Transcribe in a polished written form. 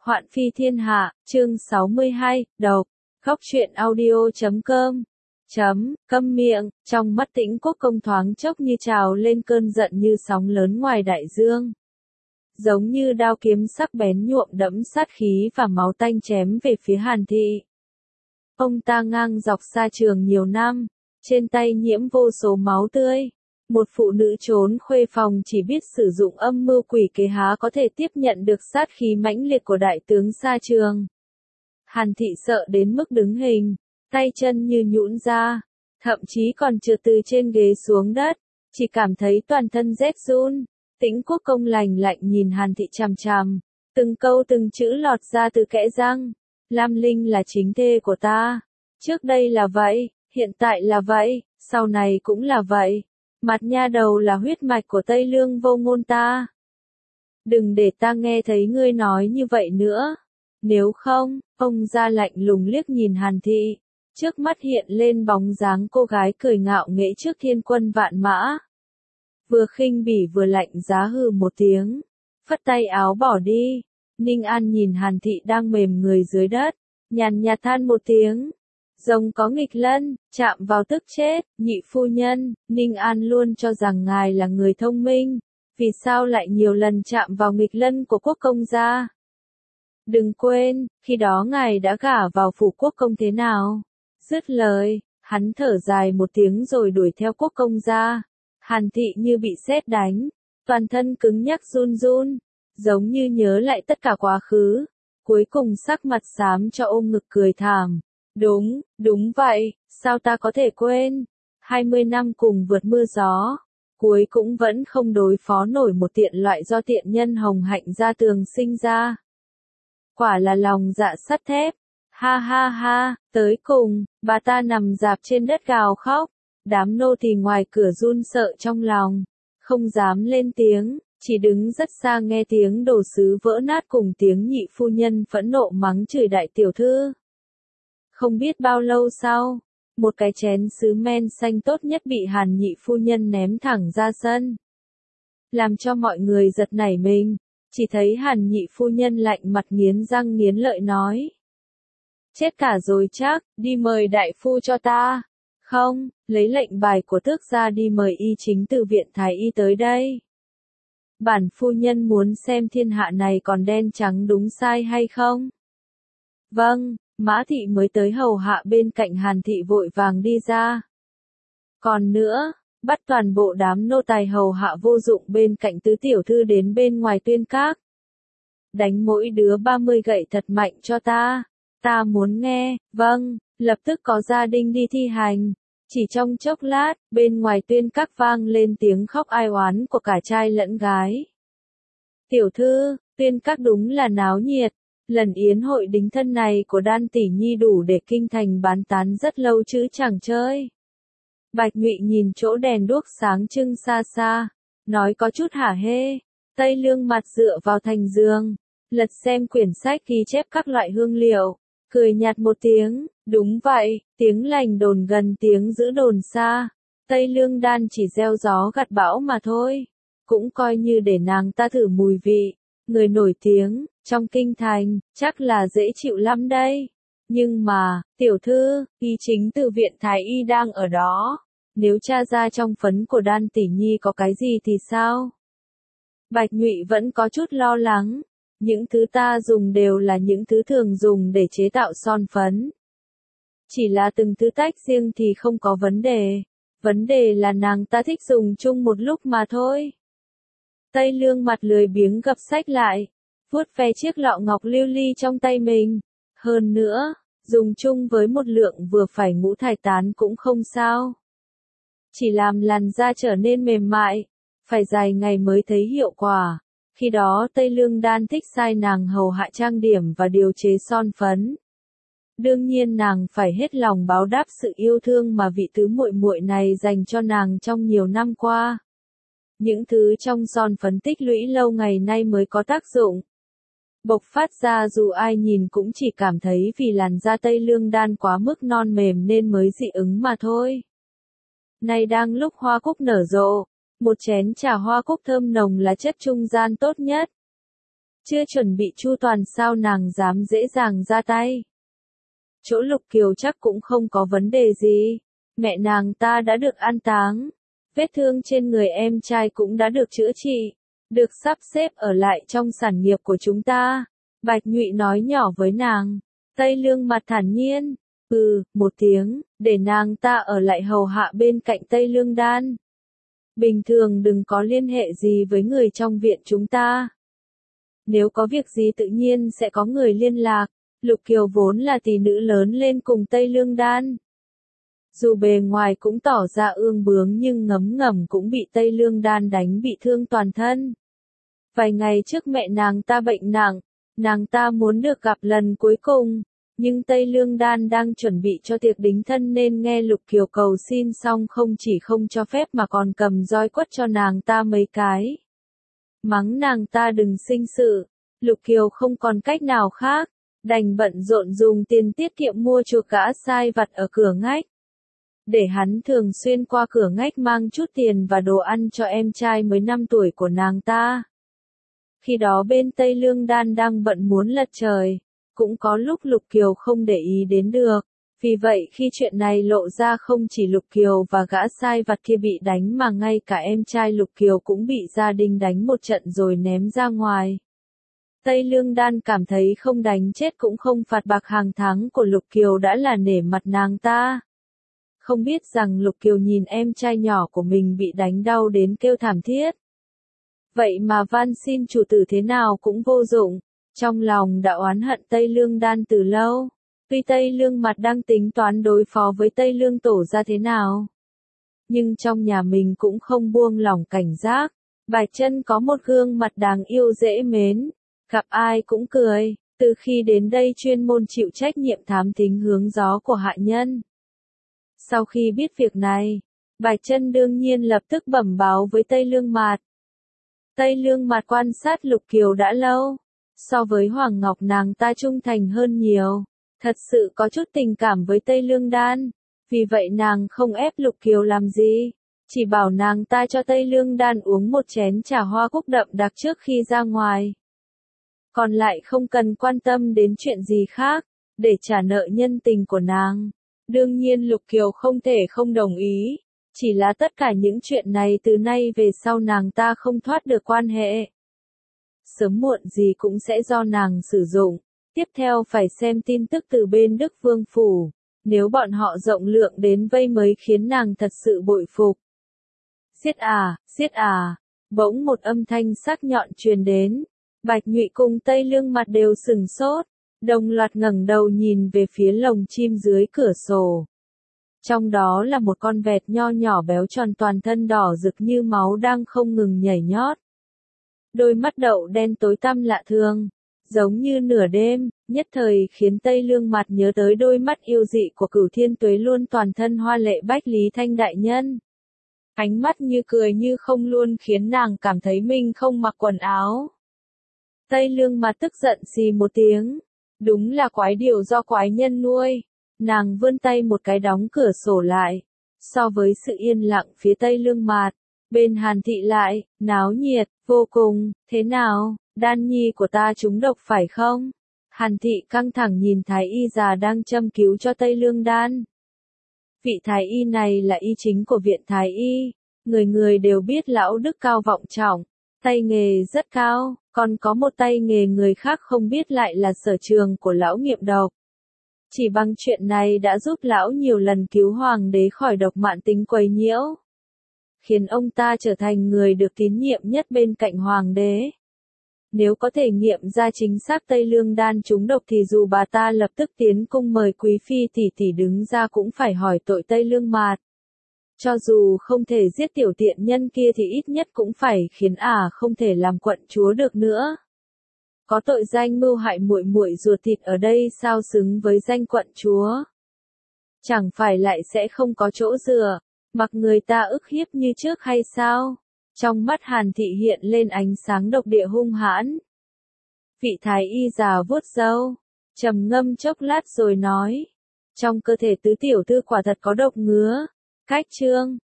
Hoạn phi thiên hạ, chương 62, độc. Khóc truyện audio.com. Câm miệng, trong mắt Tĩnh Quốc Công thoáng chốc như trào lên cơn giận như sóng lớn ngoài đại dương. Giống như đao kiếm sắc bén nhuộm đẫm sát khí và máu tanh chém về phía Hàn Thị. Ông ta ngang dọc xa trường nhiều năm, trên tay nhiễm vô số máu tươi. Một phụ nữ trốn khuê phòng chỉ biết sử dụng âm mưu quỷ kế há có thể tiếp nhận được sát khí mãnh liệt của đại tướng xa trường. Hàn Thị sợ đến mức đứng hình, tay chân như nhũn ra, thậm chí còn trượt từ trên ghế xuống đất, chỉ cảm thấy toàn thân rét run. Tĩnh Quốc Công lạnh lạnh nhìn Hàn Thị chằm chằm, từng câu từng chữ lọt ra từ kẽ răng. Lam Linh là chính thê của ta, trước đây là vậy, hiện tại là vậy, sau này cũng là vậy. Mặt nha đầu là huyết mạch của Tây Lương Vô Ngôn ta. Đừng để ta nghe thấy ngươi nói như vậy nữa. Nếu không, ông ra lạnh lùng liếc nhìn Hàn Thị. Trước mắt hiện lên bóng dáng cô gái cười ngạo nghễ trước thiên quân vạn mã. Vừa khinh bỉ vừa lạnh giá hừ một tiếng. Phất tay áo bỏ đi. Ninh An nhìn Hàn Thị đang mềm người dưới đất. Nhàn nhạt than một tiếng. Rồng có nghịch lân, chạm vào tức chết. Nhị phu nhân, Ninh An luôn cho rằng ngài là người thông minh. Vì sao lại nhiều lần chạm vào nghịch lân của quốc công gia? Đừng quên, khi đó ngài đã gả vào phủ quốc công thế nào? Dứt lời, hắn thở dài một tiếng rồi đuổi theo quốc công gia. Hàn Thị như bị sét đánh, toàn thân cứng nhắc run run, giống như nhớ lại tất cả quá khứ. Cuối cùng sắc mặt xám cho ôm ngực cười thảm. Đúng vậy, sao ta có thể quên? 20 năm cùng vượt mưa gió, cuối cũng vẫn không đối phó nổi một tiện loại do tiện nhân hồng hạnh ra tường sinh ra. Quả là lòng dạ sắt thép. Ha ha ha, tới cùng, bà ta nằm rạp trên đất gào khóc. Đám nô tỳ ngoài cửa run sợ trong lòng, không dám lên tiếng, chỉ đứng rất xa nghe tiếng đồ sứ vỡ nát cùng tiếng nhị phu nhân phẫn nộ mắng chửi đại tiểu thư. Không biết bao lâu sau, một cái chén sứ men xanh tốt nhất bị Hàn nhị phu nhân ném thẳng ra sân. Làm cho mọi người giật nảy mình, chỉ thấy Hàn nhị phu nhân lạnh mặt nghiến răng nghiến lợi nói. Chết cả rồi chắc, đi mời đại phu cho ta. Không, lấy lệnh bài của tước ra đi mời y chính từ viện thái y tới đây. Bản phu nhân muốn xem thiên hạ này còn đen trắng đúng sai hay không. Vâng. Mã Thị mới tới hầu hạ bên cạnh Hàn Thị vội vàng đi ra. Còn nữa, bắt toàn bộ đám nô tài hầu hạ vô dụng bên cạnh tứ tiểu thư đến bên ngoài tuyên các. Đánh mỗi đứa 30 gậy thật mạnh cho ta. Ta muốn nghe, vâng, lập tức có gia đình đi thi hành. Chỉ trong chốc lát, bên ngoài tuyên các vang lên tiếng khóc ai oán của cả trai lẫn gái. Tiểu thư, tuyên các đúng là náo nhiệt. Lần yến hội đính thân này của Đan tỷ nhi đủ để kinh thành bán tán rất lâu chứ chẳng chơi. Bạch Ngụy nhìn chỗ đèn đuốc sáng trưng xa xa, nói có chút hả hê. Tây Lương mặt dựa vào thành giường, lật xem quyển sách ghi chép các loại hương liệu, cười nhạt một tiếng, đúng vậy, tiếng lành đồn gần tiếng giữ đồn xa. Tây Lương Đan chỉ gieo gió gặt bão mà thôi, cũng coi như để nàng ta thử mùi vị. Người nổi tiếng, trong kinh thành, chắc là dễ chịu lắm đây. Nhưng mà, tiểu thư, y chính từ viện thái y đang ở đó. Nếu tra ra trong phấn của Đan tỷ nhi có cái gì thì sao? Bạch Ngụy vẫn có chút lo lắng. Những thứ ta dùng đều là những thứ thường dùng để chế tạo son phấn. Chỉ là từng thứ tách riêng thì không có vấn đề. Vấn đề là nàng ta thích dùng chung một lúc mà thôi. Tây Lương mặt lười biếng gập sách lại, vuốt ve chiếc lọ ngọc lưu ly trong tay mình. Hơn nữa, dùng chung với một lượng vừa phải ngũ thải tán cũng không sao. Chỉ làm làn da trở nên mềm mại, phải dài ngày mới thấy hiệu quả. Khi đó Tây Lương Đan thích sai nàng hầu hạ trang điểm và điều chế son phấn. Đương nhiên nàng phải hết lòng báo đáp sự yêu thương mà vị tứ muội muội này dành cho nàng trong nhiều năm qua. Những thứ trong son phấn tích lũy lâu ngày nay mới có tác dụng. Bộc phát ra dù ai nhìn cũng chỉ cảm thấy vì làn da Tây Lương Đan quá mức non mềm nên mới dị ứng mà thôi. Nay đang lúc hoa cúc nở rộ, một chén trà hoa cúc thơm nồng là chất trung gian tốt nhất. chưa chuẩn bị chu toàn sao nàng dám dễ dàng ra tay. Chỗ Lục Kiều chắc cũng không có vấn đề gì, mẹ nàng ta đã được an táng, vết thương trên người em trai cũng đã được chữa trị, được sắp xếp ở lại trong sản nghiệp của chúng ta. Bạch Nhụy nói nhỏ với nàng. Tây Lương mặt thản nhiên, một tiếng, để nàng ta ở lại hầu hạ bên cạnh Tây Lương Đan. Bình thường đừng có liên hệ gì với người trong viện chúng ta. Nếu có việc gì tự nhiên sẽ có người liên lạc. Lục Kiều vốn là tỷ nữ lớn lên cùng Tây Lương Đan. Dù bề ngoài cũng tỏ ra ương bướng nhưng ngấm ngầm cũng bị Tây Lương Đan đánh bị thương toàn thân. Vài ngày trước mẹ nàng ta bệnh nặng, nàng ta muốn được gặp lần cuối cùng, nhưng Tây Lương Đan đang chuẩn bị cho tiệc đính thân nên nghe Lục Kiều cầu xin xong không chỉ không cho phép mà còn cầm roi quất cho nàng ta mấy cái. Mắng nàng ta đừng sinh sự, Lục Kiều không còn cách nào khác, đành bận rộn dùng tiền tiết kiệm mua chuộc gã sai vặt ở cửa ngách. Để hắn thường xuyên qua cửa ngách mang chút tiền và đồ ăn cho em trai mới 5 tuổi của nàng ta. Khi đó bên Tây Lương Đan đang bận muốn lật trời, cũng có lúc Lục Kiều không để ý đến được. Vì vậy khi chuyện này lộ ra không chỉ Lục Kiều và gã sai vặt kia bị đánh mà ngay cả em trai Lục Kiều cũng bị gia đình đánh một trận rồi ném ra ngoài. Tây Lương Đan cảm thấy không đánh chết cũng không phạt bạc hàng tháng của Lục Kiều đã là nể mặt nàng ta. Không biết rằng Lục Kiều nhìn em trai nhỏ của mình bị đánh đau đến kêu thảm thiết. Vậy mà van xin chủ tử thế nào cũng vô dụng, trong lòng đã oán hận Tây Lương Đan từ lâu. Tuy Tây Lương Mặt đang tính toán đối phó với Tây Lương Tổ ra thế nào, nhưng trong nhà mình cũng không buông lỏng cảnh giác. Bạch Chân có một gương mặt đáng yêu dễ mến, gặp ai cũng cười, từ khi đến đây chuyên môn chịu trách nhiệm thám thính hướng gió của hạ nhân. Sau khi biết việc này, Bạch Chân đương nhiên lập tức bẩm báo với Tây Lương Mạt. Tây Lương Mạt quan sát Lục Kiều đã lâu, so với Hoàng Ngọc nàng ta trung thành hơn nhiều, thật sự có chút tình cảm với Tây Lương Đan, vì vậy nàng không ép Lục Kiều làm gì, chỉ bảo nàng ta cho Tây Lương Đan uống một chén trà hoa cúc đậm đặc trước khi ra ngoài. Còn lại không cần quan tâm đến chuyện gì khác, để trả nợ nhân tình của nàng. Đương nhiên Lục Kiều không thể không đồng ý, chỉ là tất cả những chuyện này từ nay về sau nàng ta không thoát được quan hệ. Sớm muộn gì cũng sẽ do nàng sử dụng. Tiếp theo phải xem tin tức từ bên Đức Vương Phủ, nếu bọn họ rộng lượng đến vây mới khiến nàng thật sự bội phục. Giết à, bỗng một âm thanh sắc nhọn truyền đến. Bạch Nhụy cùng Tây Lương Mặt đều sừng sốt, đồng loạt ngẩng đầu nhìn về phía lồng chim dưới cửa sổ. Trong đó là một con vẹt nho nhỏ béo tròn toàn thân đỏ rực như máu đang không ngừng nhảy nhót. Đôi mắt đậu đen tối tăm lạ thường, giống như nửa đêm, nhất thời khiến Tây Lương Mặt nhớ tới đôi mắt yêu dị của Cửu Thiên Tuế luôn toàn thân hoa lệ Bách Lý Thanh đại nhân. Ánh mắt như cười như không luôn khiến nàng cảm thấy mình không mặc quần áo. Tây Lương Mặt tức giận xì một tiếng, đúng là quái điều do quái nhân nuôi. Nàng vươn tay một cái đóng cửa sổ lại. So với sự yên lặng phía Tây Lương Mạt, bên Hàn Thị lại, náo nhiệt, vô cùng. Thế nào, Đan nhi của ta trúng độc phải không? Hàn Thị căng thẳng nhìn Thái y già đang châm cứu cho Tây Lương Đan. Vị Thái y này là y chính của viện Thái y. Người người đều biết lão đức cao vọng trọng, tay nghề rất cao, còn có một tay nghề người khác không biết lại là sở trường của lão nghiệm độc. Chỉ bằng chuyện này đã giúp lão nhiều lần cứu hoàng đế khỏi độc mãn tính quấy nhiễu, khiến ông ta trở thành người được tín nhiệm nhất bên cạnh hoàng đế. Nếu có thể nghiệm ra chính xác Tây Lương Đan trúng độc thì dù bà ta lập tức tiến cung mời quý phi tỷ tỷ đứng ra cũng phải hỏi tội Tây Lương Mạt. Cho dù không thể giết tiểu tiện nhân kia thì ít nhất cũng phải khiến không thể làm quận chúa được nữa. Có tội danh mưu hại muội muội ruột thịt ở đây sao xứng với danh quận chúa. Chẳng phải lại sẽ không có chỗ dựa, mặc người ta ức hiếp như trước hay sao? Trong mắt Hàn Thị hiện lên ánh sáng độc địa hung hãn. Vị Thái y già vuốt râu, trầm ngâm chốc lát rồi nói. Trong cơ thể tứ tiểu thư quả thật có độc ngứa. Cách chương